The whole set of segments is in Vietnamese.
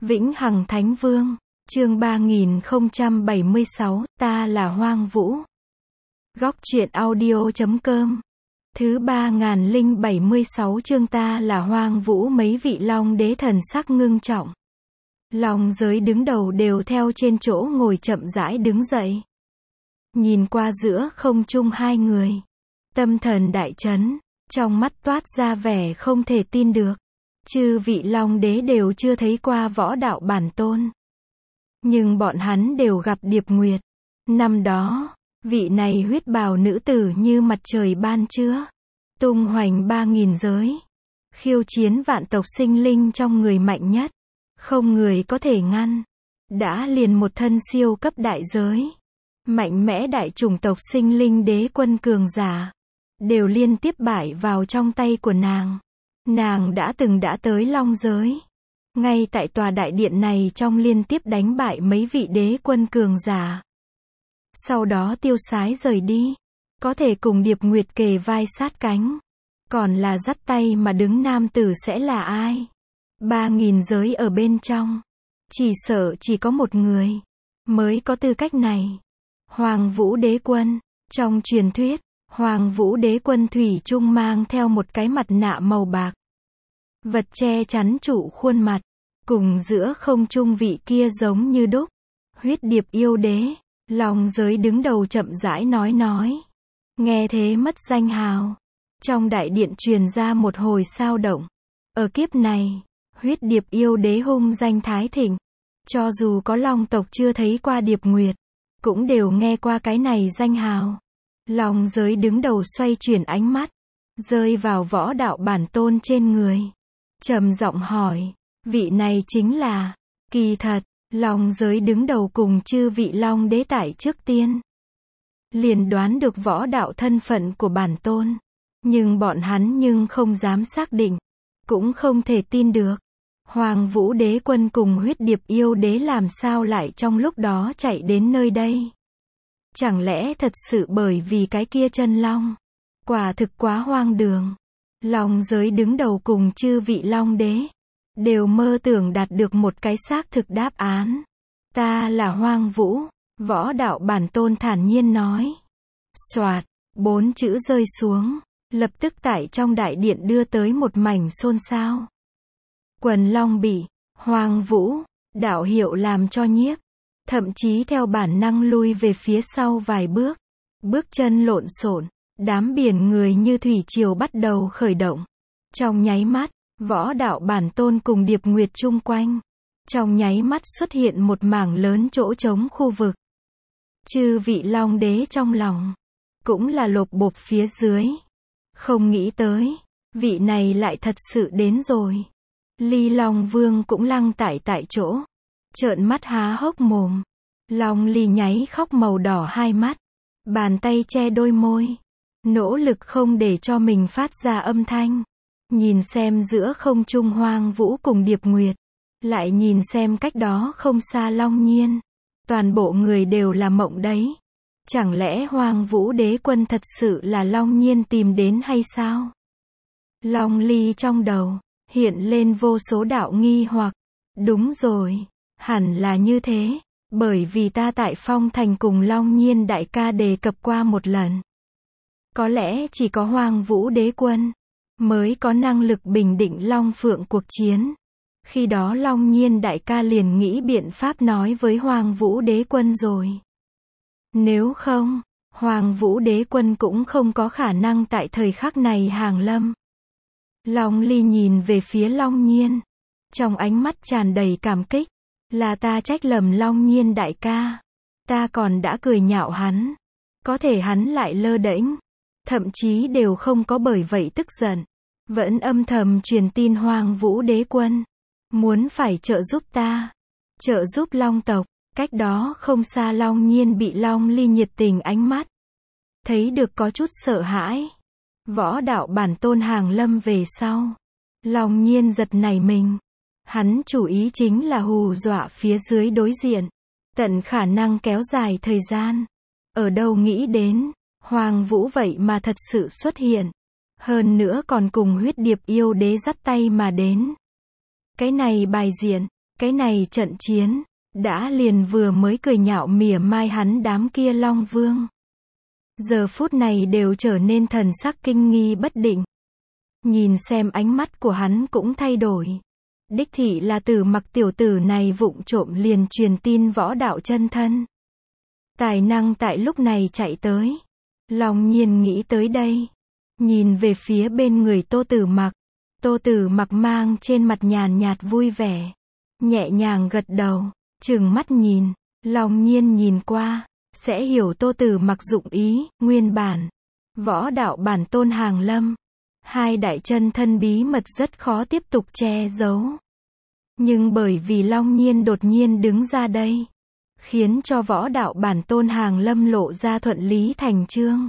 Vĩnh Hằng Thánh Vương, chương 3076, ta là Hoang Vũ. Góc truyện audio.com. Thứ 3076 chương ta là Hoang Vũ. Mấy vị Long đế thần sắc ngưng trọng. Long giới đứng đầu đều theo trên chỗ ngồi chậm rãi đứng dậy. Nhìn qua giữa không trung hai người. Tâm thần đại chấn, trong mắt toát ra vẻ không thể tin được. Chư vị Long đế đều chưa thấy qua võ đạo bản tôn. Nhưng bọn hắn đều gặp Điệp Nguyệt. Năm đó, vị này huyết bào nữ tử như mặt trời ban trưa. Tung hoành 3000 giới. Khiêu chiến vạn tộc sinh linh trong người mạnh nhất. Không người có thể ngăn. Đã liền một thân siêu cấp đại giới. Mạnh mẽ đại chủng tộc sinh linh đế quân cường giả. Đều liên tiếp bại vào trong tay của nàng. Nàng đã tới Long giới. Ngay tại tòa đại điện này trong liên tiếp đánh bại mấy vị đế quân cường giả. Sau đó tiêu sái rời đi. Có thể cùng Điệp Nguyệt kề vai sát cánh. Còn là dắt tay mà đứng nam tử sẽ là ai? 3000 giới ở bên trong. Chỉ sợ chỉ có một người. Mới có tư cách này. Hoàng Vũ đế quân. Trong truyền thuyết, Hoàng Vũ đế quân thủy chung mang theo một cái mặt nạ màu bạc. Vật che chắn trụ khuôn mặt. Cùng giữa không trung vị kia giống như đúc. Huyết điệp yêu đế. Long giới đứng đầu chậm rãi nói. Nghe thế mất danh hào. Trong đại điện truyền ra một hồi sao động. Ở kiếp này, huyết điệp yêu đế hung danh thái thịnh. Cho dù có Long tộc chưa thấy qua Điệp Nguyệt, cũng đều nghe qua cái này danh hào. Long giới đứng đầu xoay chuyển ánh mắt, rơi vào võ đạo bản tôn trên người. Trầm giọng hỏi, vị này chính là, kỳ thật, Long giới đứng đầu cùng chư vị Long đế tại trước tiên. Liền đoán được võ đạo thân phận của bản tôn. Nhưng bọn hắn không dám xác định. Cũng không thể tin được. Hoàng Vũ đế quân cùng huyết điệp yêu đế làm sao lại trong lúc đó chạy đến nơi đây. Chẳng lẽ thật sự bởi vì cái kia chân long. Quả thực quá hoang đường. Long giới đứng đầu cùng chư vị Long đế. Đều mơ tưởng đạt được một cái xác thực đáp án. Ta là Hoang Vũ. Võ đạo bản tôn thản nhiên nói. Soạt, 4 chữ rơi xuống. Lập tức tại trong đại điện đưa tới một mảnh xôn xao. Quần Long bị Hoang Vũ đạo hiệu làm cho nhiếp. Thậm chí theo bản năng lui về phía sau vài bước. Bước chân lộn xộn. Đám biển người như thủy triều bắt đầu khởi động. Trong nháy mắt, võ đạo bản tôn cùng Điệp Nguyệt chung quanh. Trong nháy mắt xuất hiện một mảng lớn chỗ trống khu vực. Chư vị Long đế trong lòng. Cũng là lột bột phía dưới. Không nghĩ tới, vị này lại thật sự đến rồi. Ly Long Vương cũng lăng tại chỗ. Trợn mắt há hốc mồm. Long Ly nháy khóc màu đỏ hai mắt. Bàn tay che đôi môi. Nỗ lực không để cho mình phát ra âm thanh. Nhìn xem giữa không trung Hoang Vũ cùng Điệp Nguyệt. Lại nhìn xem cách đó không xa Long Nhiên. Toàn bộ người đều là mộng đấy. Chẳng lẽ Hoàng Vũ đế quân thật sự là Long Nhiên tìm đến hay sao? Long Ly trong đầu, hiện lên vô số đạo nghi hoặc. Đúng rồi, hẳn là như thế, bởi vì ta tại Phong Thành cùng Long Nhiên đại ca đề cập qua một lần. Có lẽ chỉ có Hoàng Vũ đế quân, mới có năng lực bình định Long Phượng cuộc chiến. Khi đó Long Nhiên đại ca liền nghĩ biện pháp nói với Hoàng Vũ đế quân rồi. Nếu không, Hoàng Vũ đế quân cũng không có khả năng tại thời khắc này hàng lâm. Long Ly nhìn về phía Long Nhiên. Trong ánh mắt tràn đầy cảm kích. Là ta trách lầm Long Nhiên đại ca. Ta còn đã cười nhạo hắn. Có thể hắn lại lơ đễnh. Thậm chí đều không có bởi vậy tức giận. Vẫn âm thầm truyền tin Hoàng Vũ đế quân. Muốn phải trợ giúp ta. Trợ giúp Long tộc. Cách đó không xa Long Nhiên bị Long Ly nhiệt tình ánh mắt. Thấy được có chút sợ hãi. Võ đạo bản tôn hàng lâm về sau. Long Nhiên giật nảy mình. Hắn chủ ý chính là hù dọa phía dưới đối diện. Tận khả năng kéo dài thời gian. Ở đâu nghĩ đến, Hoàng Vũ vậy mà thật sự xuất hiện. Hơn nữa còn cùng huyết điệp yêu đế dắt tay mà đến. Cái này bài diện, Cái này trận chiến, đã liền vừa mới cười nhạo mỉa mai hắn đám kia Long Vương. Giờ phút này đều trở nên thần sắc kinh nghi bất định. Nhìn xem ánh mắt của hắn cũng thay đổi. Đích thị là Tử Mặc tiểu tử này vụng trộm liền truyền tin võ đạo chân thân. Tài năng tại lúc này chạy tới. Long Nhiên nghĩ tới đây. Nhìn về phía bên người Tô Tử Mặc. Tô Tử Mặc mang trên mặt nhàn nhạt vui vẻ. Nhẹ nhàng gật đầu, trừng mắt nhìn. Long Nhiên nhìn qua, sẽ hiểu Tô Tử Mặc dụng ý. Nguyên bản, võ đạo bản tôn hàng lâm. Hai đại chân thân bí mật rất khó tiếp tục che giấu. Nhưng bởi vì Long Nhiên đột nhiên đứng ra đây, khiến cho võ đạo bản tôn hàng lâm lộ ra thuận lý thành chương.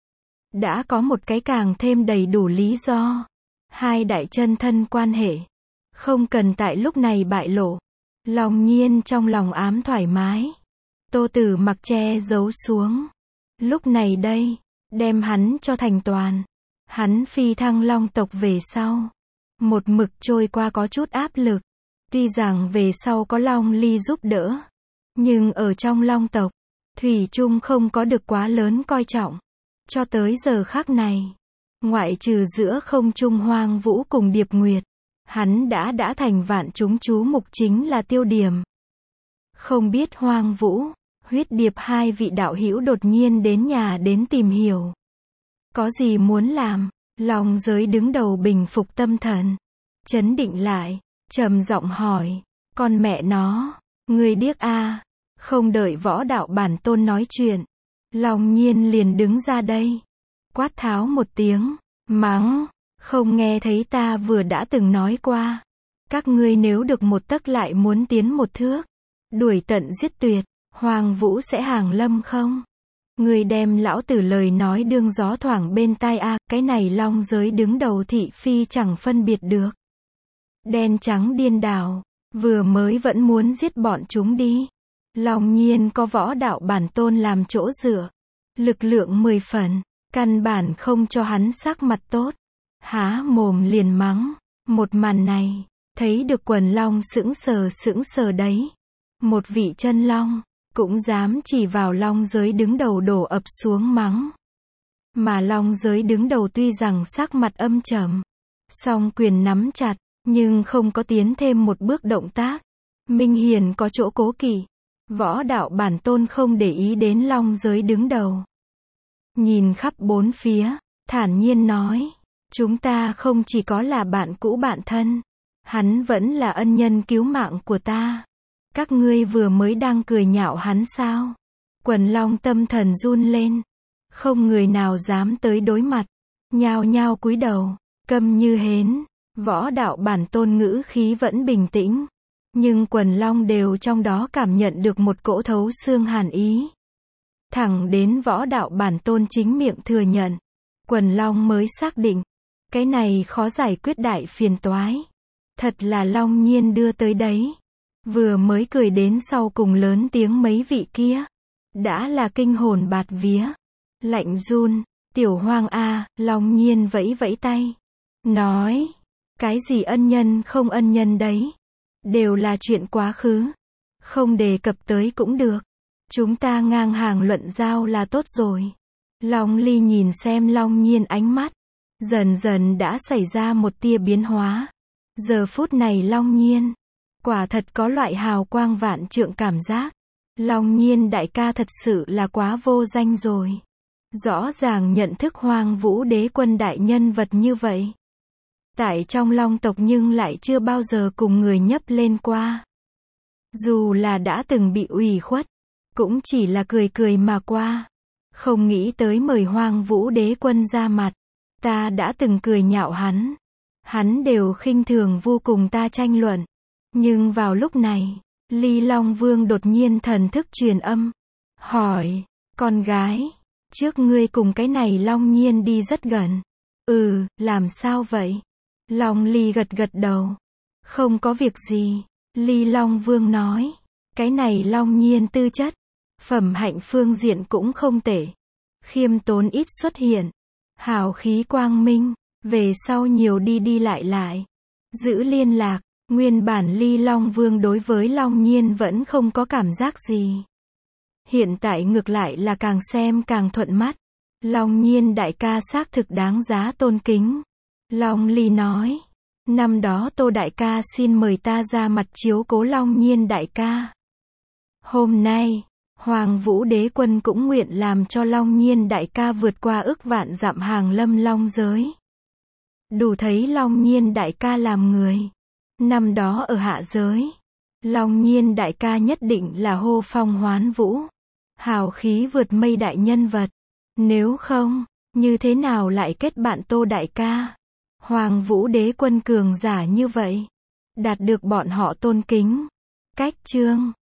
Đã có một cái càng thêm đầy đủ lý do. Hai đại chân thân quan hệ, không cần tại lúc này bại lộ. Long Nhiên trong lòng ám thoải mái. Tô Tử Mặc che giấu xuống. Lúc này đây, đem hắn cho thành toàn. Hắn phi thăng Long tộc về sau. Một mực trôi qua có chút áp lực. Tuy rằng về sau có Long Ly giúp đỡ. Nhưng ở trong Long tộc, thủy chung không có được quá lớn coi trọng. Cho tới giờ khắc này, ngoại trừ giữa không trung Hoang Vũ cùng Điệp Nguyệt, hắn đã thành vạn chúng chú mục chính là tiêu điểm. Không biết Hoang Vũ, Huyết Điệp hai vị đạo hữu đột nhiên đến nhà đến tìm hiểu. Có gì muốn làm? Long Giới đứng đầu bình phục tâm thần. Chấn định lại, trầm giọng hỏi. Con mẹ nó, ngươi điếc a? Không đợi võ đạo bản tôn nói chuyện. Long Nhiên liền đứng ra đây. Quát tháo một tiếng, mắng. Không nghe thấy ta vừa đã từng nói qua. Các ngươi nếu được một tấc lại muốn tiến một thước. Đuổi tận giết tuyệt, Hoang Vũ sẽ hàng lâm không? Ngươi đem lão tử lời nói đương gió thoảng bên tai a, cái này Long Giới đứng đầu thị phi chẳng phân biệt được. Đen trắng điên đảo, vừa mới vẫn muốn giết bọn chúng đi. Long Nhiên có võ đạo bản tôn làm chỗ dựa. Lực lượng 10 phần, căn bản không cho hắn sắc mặt tốt. Há mồm liền mắng. Một màn này, thấy được quần long sững sờ đấy. Một vị chân long, cũng dám chỉ vào Long Giới đứng đầu đổ ập xuống mắng. Mà Long Giới đứng đầu tuy rằng sắc mặt âm trầm, song quyền nắm chặt, nhưng không có tiến thêm một bước động tác. Minh Hiền có chỗ cố kỵ. Võ đạo bản tôn không để ý đến Long Giới đứng đầu. Nhìn khắp bốn phía, thản nhiên nói. Chúng ta không chỉ có là bạn cũ bạn thân. Hắn vẫn là ân nhân cứu mạng của ta. Các ngươi vừa mới đang cười nhạo hắn sao? Quần long tâm thần run lên. Không người nào dám tới đối mặt. Nhao nhao cúi đầu, câm như hến. Võ đạo bản tôn ngữ khí vẫn bình tĩnh. Nhưng quần long đều trong đó cảm nhận được một cỗ thấu xương hàn ý. Thẳng đến võ đạo bản tôn chính miệng thừa nhận. Quần long mới xác định. Cái này khó giải quyết đại phiền toái. Thật là Long Nhiên đưa tới đấy. Vừa mới cười đến sau cùng lớn tiếng mấy vị kia. Đã là kinh hồn bạt vía. Lạnh run, tiểu Hoang a, Long Nhiên vẫy vẫy tay. Nói, cái gì ân nhân không ân nhân đấy. Đều là chuyện quá khứ. Không đề cập tới cũng được. Chúng ta ngang hàng luận giao là tốt rồi. Long Ly nhìn xem Long Nhiên ánh mắt. Dần dần đã xảy ra một tia biến hóa. Giờ phút này Long Nhiên, quả thật có loại hào quang vạn trượng cảm giác. Long Nhiên đại ca thật sự là quá vô danh rồi. Rõ ràng nhận thức Hoang Vũ đế quân đại nhân vật như vậy. Tại trong Long tộc nhưng lại chưa bao giờ cùng người nhấp lên qua. Dù là đã từng bị ủy khuất, cũng chỉ là cười cười mà qua. Không nghĩ tới mời Hoang Vũ đế quân ra mặt. Ta đã từng cười nhạo hắn. Hắn đều khinh thường vô cùng ta tranh luận. Nhưng vào lúc này, Ly Long Vương đột nhiên thần thức truyền âm. Hỏi, con gái, trước ngươi cùng cái này Long Nhiên đi rất gần. Làm sao vậy? Long Ly gật gật đầu. Không có việc gì. Ly Long Vương nói. Cái này Long Nhiên tư chất, phẩm hạnh phương diện cũng không tệ. Khiêm tốn ít xuất hiện. Hào khí quang minh. Về sau nhiều đi đi lại. Giữ liên lạc. Nguyên bản Ly Long Vương đối với Long Nhiên vẫn không có cảm giác gì. Hiện tại ngược lại là càng xem càng thuận mắt. Long Nhiên đại ca xác thực đáng giá tôn kính. Long Ly nói. Năm đó Tô đại ca xin mời ta ra mặt chiếu cố Long Nhiên đại ca. Hôm nay, Hoàng Vũ Đế Quân cũng nguyện làm cho Long Nhiên đại ca vượt qua ức vạn dặm hàng lâm long giới. Đủ thấy Long Nhiên đại ca làm người. Năm đó ở hạ giới, Long Nhiên đại ca nhất định là hô phong hoán vũ. Hào khí vượt mây đại nhân vật. Nếu không, như thế nào lại kết bạn Tô đại ca? Hoàng Vũ Đế Quân cường giả như vậy, đạt được bọn họ tôn kính. Cách chương